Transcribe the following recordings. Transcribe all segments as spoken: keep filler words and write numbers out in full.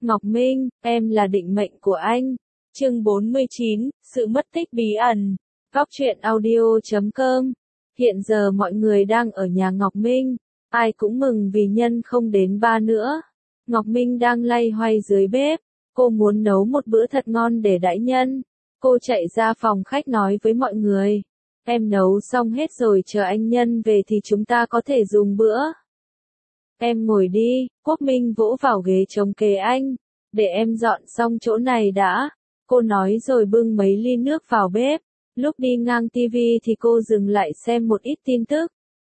Ngọc Minh, em là định mệnh của anh. Chương bốn mươi chín, sự mất tích bí ẩn. Góc truyện audio chấm com. Hiện giờ mọi người đang ở nhà Ngọc Minh, ai cũng mừng vì nhân không đến ba nữa. Ngọc Minh đang loay hoay dưới bếp, cô muốn nấu một bữa thật ngon để đãi nhân. Cô chạy ra phòng khách nói với mọi người, em nấu xong hết rồi, chờ anh Nhân về thì chúng ta có thể dùng bữa. Em ngồi đi, Quốc Minh vỗ vào ghế chống kế anh, để em dọn xong chỗ này đã. Cô nói rồi bưng mấy ly nước vào bếp. Lúc đi ngang tivi thì cô dừng lại xem một ít tin tức.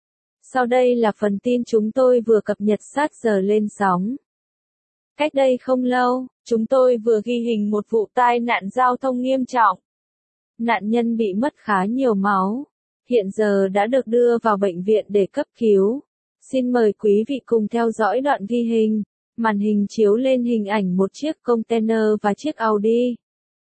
Sau đây là phần tin chúng tôi vừa cập nhật sát giờ lên sóng. Cách đây không lâu, chúng tôi vừa ghi hình một vụ tai nạn giao thông nghiêm trọng. Nạn nhân bị mất khá nhiều máu, hiện giờ đã được đưa vào bệnh viện để cấp cứu. Xin mời quý vị cùng theo dõi đoạn ghi hình. Màn hình chiếu lên hình ảnh một chiếc container và chiếc Audi.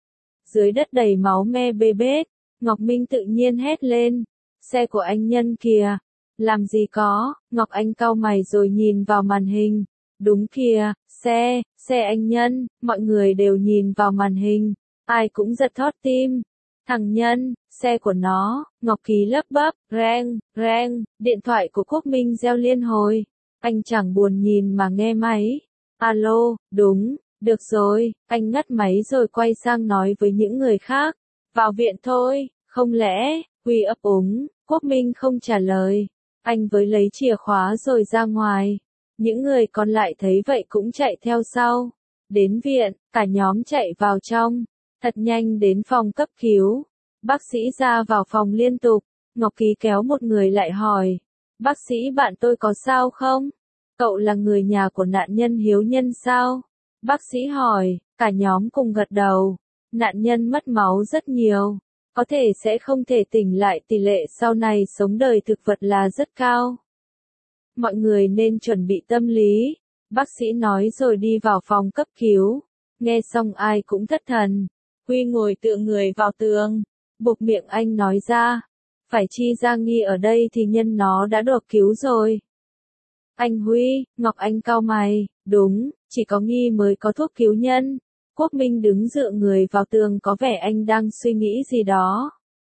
Dưới đất đầy máu me bê bết, Ngọc Minh tự nhiên hét lên, xe của anh Nhân kìa. Làm gì có, Ngọc Anh cau mày rồi nhìn vào màn hình. Đúng kìa, xe, xe anh Nhân, mọi người đều nhìn vào màn hình, ai cũng giật thót tim. Thằng Nhân, xe của nó, Ngọc Ký lắp bắp, reng, reng, điện thoại của Quốc Minh reo liên hồi. Anh chẳng buồn nhìn mà nghe máy. Alo, đúng, được rồi, anh ngắt máy rồi quay sang nói với những người khác. Vào viện thôi, không lẽ, Huy ấp úng, Quốc Minh không trả lời. Anh với lấy chìa khóa rồi ra ngoài. Những người còn lại thấy vậy cũng chạy theo sau. Đến viện, cả nhóm chạy vào trong. Thật nhanh đến phòng cấp cứu. Bác sĩ ra vào phòng liên tục. Ngọc Ký kéo một người lại hỏi. Bác sĩ, bạn tôi có sao không? Cậu là người nhà của nạn nhân Hiếu Nhân sao? Bác sĩ hỏi, cả nhóm cùng gật đầu. Nạn nhân mất máu rất nhiều. Có thể sẽ không thể tỉnh lại, tỷ lệ sau này sống đời thực vật là rất cao. Mọi người nên chuẩn bị tâm lý. Bác sĩ nói rồi đi vào phòng cấp cứu. Nghe xong ai cũng thất thần. Huy ngồi tựa người vào tường. Buộc miệng anh nói ra. Phải chi ra Nghi ở đây thì Nhân nó đã được cứu rồi. Anh Huy, Ngọc Anh cau mày, đúng, chỉ có Nghi mới có thuốc cứu Nhân. Quốc Minh đứng dựa người vào tường, có vẻ anh đang suy nghĩ gì đó.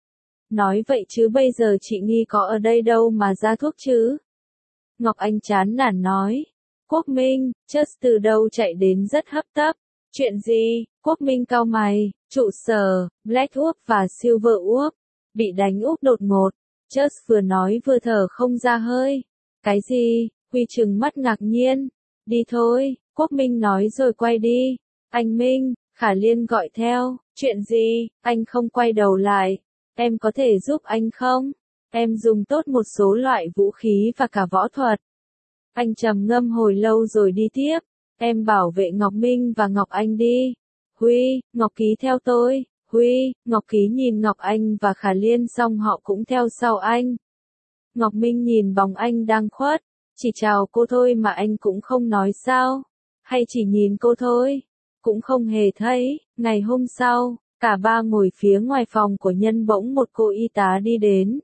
Nói vậy chứ bây giờ chị Nghi có ở đây đâu mà ra thuốc chứ? Ngọc Anh chán nản nói. Quốc Minh, Just từ đâu chạy đến rất hấp tấp. Chuyện gì? Quốc Minh cau mày. Trụ sở, Black úp và Silver úp bị đánh úp đột ngột. Just vừa nói vừa thở không ra hơi. Cái gì? Huy trừng mắt ngạc nhiên. Đi thôi, Quốc Minh nói rồi quay đi. Anh Minh, Khả Liên gọi theo. Chuyện gì? Anh không quay đầu lại. Em có thể giúp anh không? Em dùng tốt một số loại vũ khí và cả võ thuật. Anh trầm ngâm hồi lâu rồi đi tiếp. Em bảo vệ Ngọc Minh và Ngọc Anh đi. Huy, Ngọc Ký theo tôi. Huy, Ngọc Ký nhìn Ngọc Anh và Khả Liên xong họ cũng theo sau anh. Ngọc Minh nhìn bóng anh đang khuất. Chỉ chào cô thôi mà anh cũng không nói sao? Hay chỉ nhìn cô thôi? Cũng không hề thấy. Ngày hôm sau, cả ba ngồi phía ngoài phòng của Nhân, bỗng một cô y tá đi đến.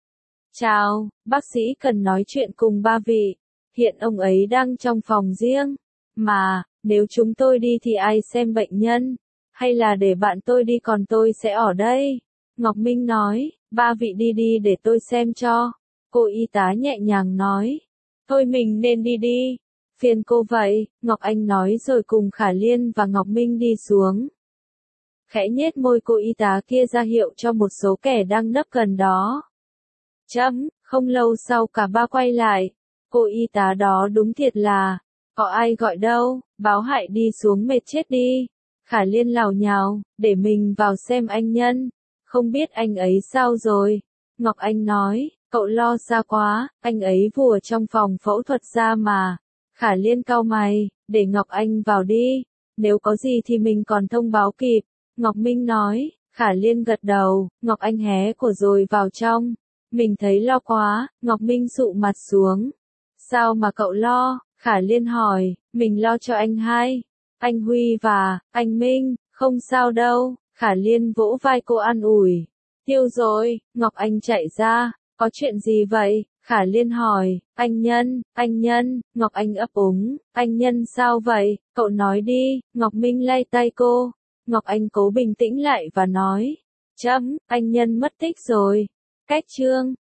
Chào, bác sĩ cần nói chuyện cùng ba vị. Hiện ông ấy đang trong phòng riêng. Mà, nếu chúng tôi đi thì ai xem bệnh nhân? Hay là để bạn tôi đi còn tôi sẽ ở đây? Ngọc Minh nói, ba vị đi đi để tôi xem cho. Cô y tá nhẹ nhàng nói. Thôi mình nên đi đi. Phiền cô vậy, Ngọc Anh nói rồi cùng Khả Liên và Ngọc Minh đi xuống. Khẽ nhếch môi, cô y tá kia ra hiệu cho một số kẻ đang nấp gần đó. Chấm, không lâu sau cả ba quay lại. Cô y tá đó đúng thiệt là, có ai gọi đâu, báo hại đi xuống mệt chết đi. Khả Liên lảo nhào, để mình vào xem anh Nhân. Không biết anh ấy sao rồi? Ngọc Anh nói, cậu lo xa quá, anh ấy vừa trong phòng phẫu thuật ra mà. Khả Liên cau mày, để Ngọc Anh vào đi. Nếu có gì thì mình còn thông báo kịp. Ngọc Minh nói. Khả Liên gật đầu. Ngọc Anh hé cửa rồi vào trong. Mình thấy lo quá. Ngọc Minh sụ mặt xuống. Sao mà cậu lo? Khả Liên hỏi. Mình lo cho anh hai, anh Huy và anh Minh. Không sao đâu. Khả Liên vỗ vai cô an ủi. Tiêu rồi. Ngọc Anh chạy ra. Có chuyện gì vậy? Khả Liên hỏi, anh Nhân, anh Nhân, Ngọc Anh ấp úng, anh Nhân sao vậy, cậu nói đi, Ngọc Minh lay tay cô. Ngọc Anh cố bình tĩnh lại và nói, chấm, anh Nhân mất tích rồi. Cách chương